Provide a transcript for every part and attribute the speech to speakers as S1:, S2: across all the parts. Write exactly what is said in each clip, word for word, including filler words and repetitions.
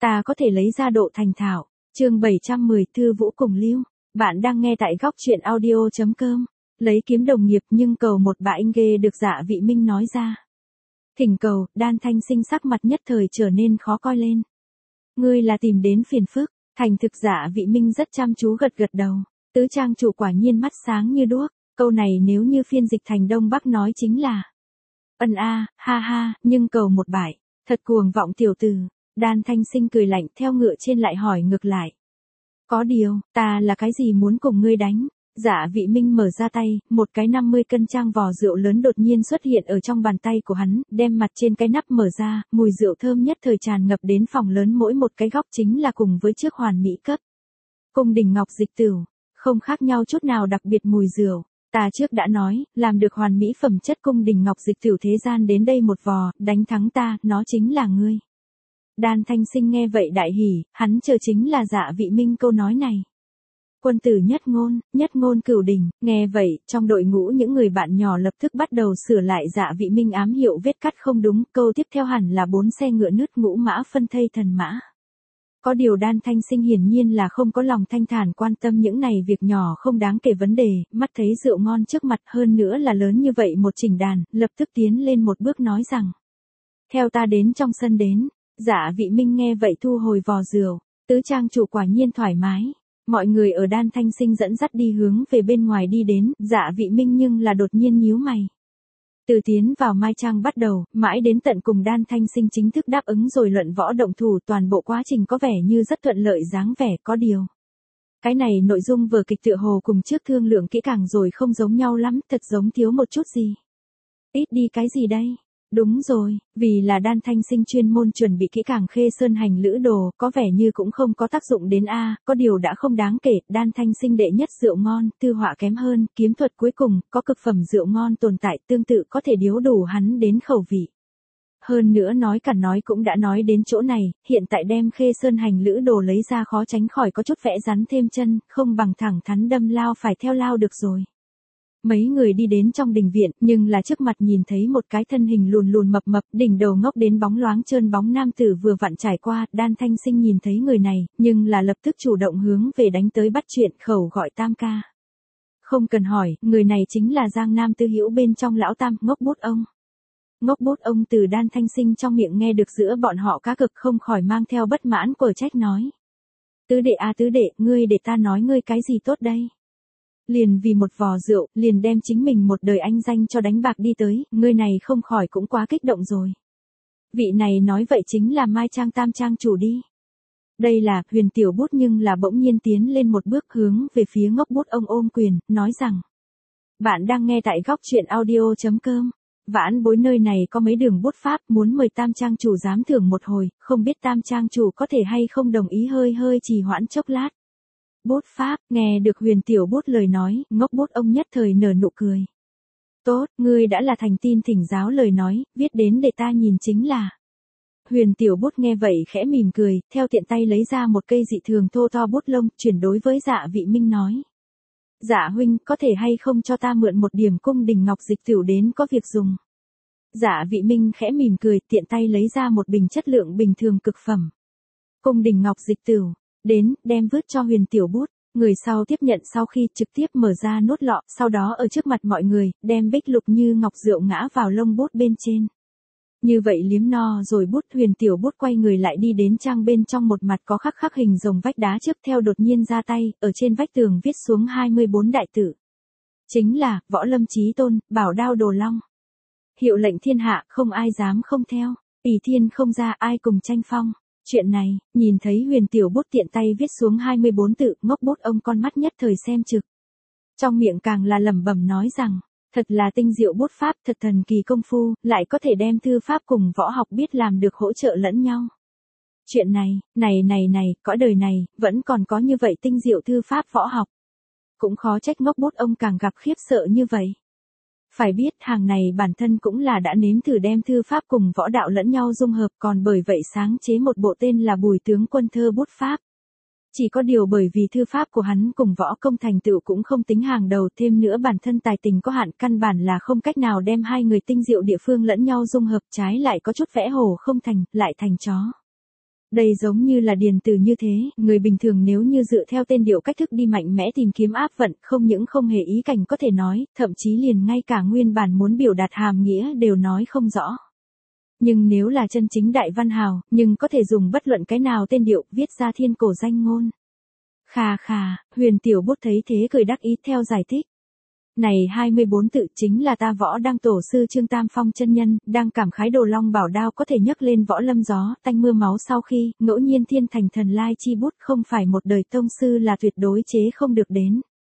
S1: ta có thể lấy ra độ thành thạo. Chương bảy trăm mười Thư Vũ cùng Lưu. Bạn đang nghe tại góc truyện audio chấm com. Lấy kiếm đồng nghiệp nhưng cầu một bà anh ghê được Dạ Vị Minh nói ra. Thỉnh cầu, Đan Thanh Sinh sắc mặt nhất thời trở nên khó coi lên. Ngươi là tìm đến phiền phức. Thành thực Dạ Vị Minh rất chăm chú gật gật đầu. Tứ trang chủ quả nhiên mắt sáng như đuốc. Câu này nếu như phiên dịch thành Đông Bắc nói chính là ân a, ha ha, nhưng cầu một bại. Thật cuồng vọng tiểu tử. Đan Thanh Sinh cười lạnh theo ngựa trên lại hỏi ngược lại. Có điều, ta là cái gì muốn cùng ngươi đánh? Dạ Vị Minh mở ra tay, một cái năm mươi cân trang vò rượu lớn đột nhiên xuất hiện ở trong bàn tay của hắn, đem mặt trên cái nắp mở ra, mùi rượu thơm nhất thời tràn ngập đến phòng lớn mỗi một cái góc chính là cùng với chiếc hoàn mỹ cấp. Cung đình ngọc dịch tửu, không khác nhau chút nào đặc biệt mùi rượu. Ta trước đã nói, làm được hoàn mỹ phẩm chất cung đình ngọc dịch tửu thế gian đến đây một vò, đánh thắng ta, nó chính là ngươi. Đan Thanh Sinh nghe vậy đại hỉ, hắn chờ chính là Dạ Vị Minh câu nói này. Quân tử nhất ngôn, nhất ngôn cửu đỉnh, nghe vậy, trong đội ngũ những người bạn nhỏ lập tức bắt đầu sửa lại Dạ Vị Minh ám hiệu vết cắt không đúng, câu tiếp theo hẳn là bốn xe ngựa nứt ngũ mã phân thây thần mã. Có điều Đan Thanh Sinh hiển nhiên là không có lòng thanh thản quan tâm những này việc nhỏ không đáng kể vấn đề, mắt thấy rượu ngon trước mặt hơn nữa là lớn như vậy một chỉnh đàn, lập tức tiến lên một bước nói rằng. Theo ta đến trong sân đến. Dạ Vị Minh nghe vậy thu hồi vò rượu, tứ trang chủ quả nhiên thoải mái. Mọi người ở Đan Thanh Sinh dẫn dắt đi hướng về bên ngoài đi đến, Dạ Vị Minh nhưng là đột nhiên nhíu mày. Từ tiến vào Mai Trang bắt đầu, mãi đến tận cùng Đan Thanh Sinh chính thức đáp ứng rồi luận võ động thủ, toàn bộ quá trình có vẻ như rất thuận lợi dáng vẻ, có điều. Cái này nội dung vở kịch tựa hồ cùng trước thương lượng kỹ càng rồi không giống nhau lắm, thật giống thiếu một chút gì. Ít đi cái gì đây? Đúng rồi, vì là Đan Thanh Sinh chuyên môn chuẩn bị kỹ càng Khê Sơn hành lữ đồ, có vẻ như cũng không có tác dụng đến a, có điều đã không đáng kể, Đan Thanh Sinh đệ nhất rượu ngon, tư họa kém hơn, kiếm thuật cuối cùng, có cực phẩm rượu ngon tồn tại, tương tự có thể điếu đủ hắn đến khẩu vị. Hơn nữa nói cả nói cũng đã nói đến chỗ này, hiện tại đem Khê Sơn hành lữ đồ lấy ra khó tránh khỏi có chút vẽ rắn thêm chân, không bằng thẳng thắn đâm lao phải theo lao được rồi. Mấy người đi đến trong đình viện, nhưng là trước mặt nhìn thấy một cái thân hình lùn lùn mập mập, đỉnh đầu ngốc đến bóng loáng trơn bóng nam tử vừa vặn trải qua, Đan Thanh Sinh nhìn thấy người này, nhưng là lập tức chủ động hướng về đánh tới bắt chuyện, khẩu gọi Tam ca. Không cần hỏi, người này chính là Giang Nam Tư Hữu bên trong lão Tam, ngốc bút ông. Ngốc bút ông từ Đan Thanh Sinh trong miệng nghe được giữa bọn họ cá cực không khỏi mang theo bất mãn quở trách nói. Tứ đệ à tứ đệ, ngươi để ta nói ngươi cái gì tốt đây? Liền vì một vò rượu, liền đem chính mình một đời anh danh cho đánh bạc đi tới, ngươi này không khỏi cũng quá kích động rồi. Vị này nói vậy chính là Mai Trang Tam Trang chủ đi. Đây là, Huyền Tiểu Bút nhưng là bỗng nhiên tiến lên một bước hướng về phía ngốc bút ông ôm quyền, nói rằng. Bạn đang nghe tại góc truyện audio chấm com. Vãn Bối nơi này có mấy đường bút pháp muốn mời Tam Trang chủ giám thưởng một hồi, không biết Tam Trang chủ có thể hay không đồng ý hơi hơi trì hoãn chốc lát. Bút pháp, nghe được Huyền Tiểu Bút lời nói, ngốc bút ông nhất thời nở nụ cười. Tốt, ngươi đã là thành tin thỉnh giáo lời nói, viết đến để ta nhìn chính là. Huyền Tiểu Bút nghe vậy khẽ mỉm cười, theo tiện tay lấy ra một cây dị thường thô to bút lông, chuyển đối với Dạ Vị Minh nói. Dạ huynh, có thể hay không cho ta mượn một điểm cung đình ngọc dịch tửu đến có việc dùng. Dạ Vị Minh khẽ mỉm cười, tiện tay lấy ra một bình chất lượng bình thường cực phẩm. Cung đình ngọc dịch tửu. Đến, đem vứt cho Huyền Tiểu Bút, người sau tiếp nhận sau khi trực tiếp mở ra nốt lọ, sau đó ở trước mặt mọi người, đem bích lục như ngọc rượu ngã vào lông bút bên trên. Như vậy liếm no rồi bút Huyền Tiểu Bút quay người lại đi đến trang bên trong một mặt có khắc khắc hình rồng vách đá trước theo đột nhiên ra tay, ở trên vách tường viết xuống hai mươi bốn đại tự. Chính là, Võ Lâm Chí Tôn, Bảo Đao Đồ Long. Hiệu lệnh thiên hạ, không ai dám không theo, ỷ thiên không ra ai cùng tranh phong. Chuyện này, nhìn thấy Huyền Tiểu Bút tiện tay viết xuống hai mươi bốn tự, ngốc bút ông con mắt nhất thời xem trực. Trong miệng càng là lẩm bẩm nói rằng, thật là tinh diệu bút pháp, thật thần kỳ công phu, lại có thể đem thư pháp cùng võ học biết làm được hỗ trợ lẫn nhau. Chuyện này, này này này, cõi đời này, vẫn còn có như vậy tinh diệu thư pháp võ học. Cũng khó trách ngốc bút ông càng gặp khiếp sợ như vậy. Phải biết hàng này bản thân cũng là đã nếm thử đem thư pháp cùng võ đạo lẫn nhau dung hợp, còn bởi vậy sáng chế một bộ tên là Bùi Tướng Quân Thơ Bút Pháp. Chỉ có điều bởi vì thư pháp của hắn cùng võ công thành tựu cũng không tính hàng đầu, thêm nữa bản thân tài tình có hạn, căn bản là không cách nào đem hai người tinh diệu địa phương lẫn nhau dung hợp, trái lại có chút vẽ hổ không thành, lại thành chó. Đây giống như là điền từ như thế, người bình thường nếu như dựa theo tên điệu cách thức đi mạnh mẽ tìm kiếm áp vận, không những không hề ý cảnh có thể nói, thậm chí liền ngay cả nguyên bản muốn biểu đạt hàm nghĩa đều nói không rõ. Nhưng nếu là chân chính đại văn hào, nhưng có thể dùng bất luận cái nào tên điệu, viết ra thiên cổ danh ngôn. Khà khà, Huyền Tiểu Bút thấy thế cười đắc ý theo giải thích. Này hai mươi bốn tự chính là ta Võ Đăng tổ sư Trương Tam Phong chân nhân, đang cảm khái Đồ Long bảo đao có thể nhấc lên võ lâm gió, tanh mưa máu sau khi, ngẫu nhiên thiên thành thần lai chi bút không phải một đời tông sư là tuyệt đối chế không được đến.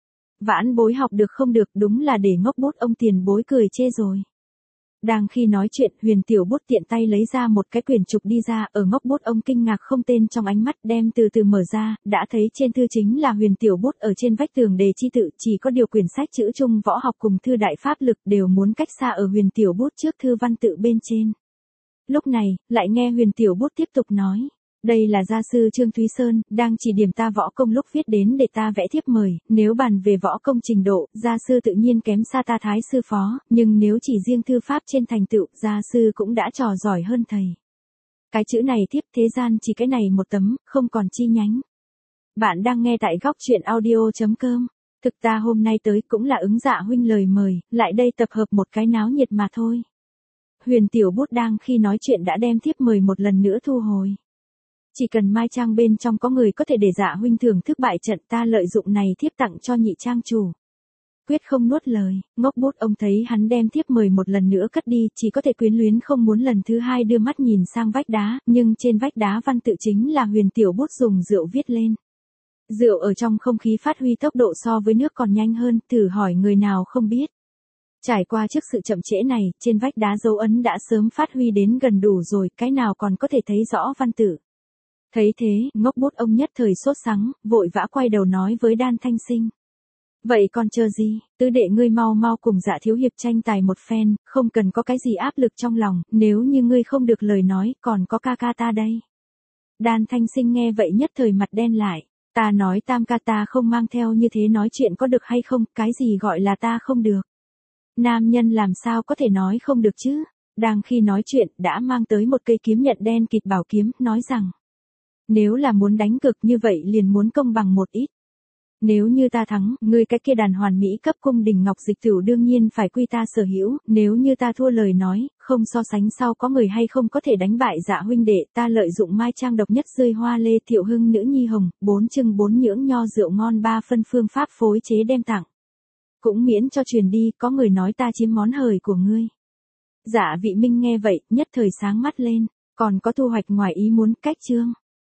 S1: Vãn bối học được không được đúng là để ngốc bút ông tiền bối cười chê rồi. Đang khi nói chuyện, Huyền Tiểu Bút tiện tay lấy ra một cái quyển trục đi ra, ở ngốc bút ông kinh ngạc không tên trong ánh mắt đem từ từ mở ra, đã thấy trên thư chính là Huyền Tiểu Bút ở trên vách tường đề chi tự, chỉ có điều quyển sách chữ Trung võ học cùng thư đại pháp lực đều muốn cách xa ở Huyền Tiểu Bút trước thư văn tự bên trên. Lúc này, lại nghe Huyền Tiểu Bút tiếp tục nói. Đây là gia sư Trương Thúy Sơn, đang chỉ điểm ta võ công lúc viết đến để ta vẽ thiếp mời, nếu bàn về võ công trình độ, gia sư tự nhiên kém xa ta Thái sư phó, nhưng nếu chỉ riêng thư pháp trên thành tựu, gia sư cũng đã trò giỏi hơn thầy. Cái chữ này thiếp thế gian chỉ cái này một tấm, không còn chi nhánh. Bạn đang nghe tại góc truyện audio chấm com. Thực ta hôm nay tới cũng là ứng Dạ huynh lời mời, lại đây tập hợp một cái náo nhiệt mà thôi. Huyền Tiểu Bút đang khi nói chuyện đã đem thiếp mời một lần nữa thu hồi. Chỉ cần mai trang bên trong có người có thể để Dạ huynh thưởng thức bại trận, ta lợi dụng này thiếp tặng cho nhị trang chủ. Quyết không nuốt lời, ngốc bút ông thấy hắn đem thiếp mời một lần nữa cất đi, chỉ có thể quyến luyến không muốn lần thứ hai đưa mắt nhìn sang vách đá, nhưng trên vách đá văn tự chính là Huyền Tiểu Bút dùng rượu viết lên. Rượu ở trong không khí phát huy tốc độ so với nước còn nhanh hơn, thử hỏi người nào không biết. Trải qua trước sự chậm trễ này, trên vách đá dấu ấn đã sớm phát huy đến gần đủ rồi, cái nào còn có thể thấy rõ văn tự. Thấy thế, ngốc bút ông nhất thời sốt sắng, vội vã quay đầu nói với Đan Thanh Sinh. Vậy còn chờ gì, tứ đệ ngươi mau mau cùng Dạ thiếu hiệp tranh tài một phen, không cần có cái gì áp lực trong lòng, nếu như ngươi không được lời nói, còn có ca ca ta đây. Đan Thanh Sinh nghe vậy nhất thời mặt đen lại, ta nói tam ca ta không mang theo như thế nói chuyện có được hay không, cái gì gọi là ta không được. Nam nhân làm sao có thể nói không được chứ, đang khi nói chuyện đã mang tới một cây kiếm nhận đen kịt bảo kiếm, nói rằng. Nếu là muốn đánh cực như vậy liền muốn công bằng một ít. Nếu như ta thắng, ngươi cái kia đàn hoàn mỹ cấp cung đình ngọc dịch tửu đương nhiên phải quy ta sở hữu, nếu như ta thua lời nói, không so sánh sau có người hay không có thể đánh bại Dạ huynh đệ, ta lợi dụng mai trang độc nhất rơi hoa lê thiệu hưng nữ nhi hồng, bốn chưng bốn nhưỡng nho rượu ngon ba phân phương pháp phối chế đem tặng. Cũng miễn cho truyền đi, có người nói ta chiếm món hời của ngươi. Dạ Vị Minh nghe vậy, nhất thời sáng mắt lên, còn có thu hoạch ngoài ý muốn cách chương.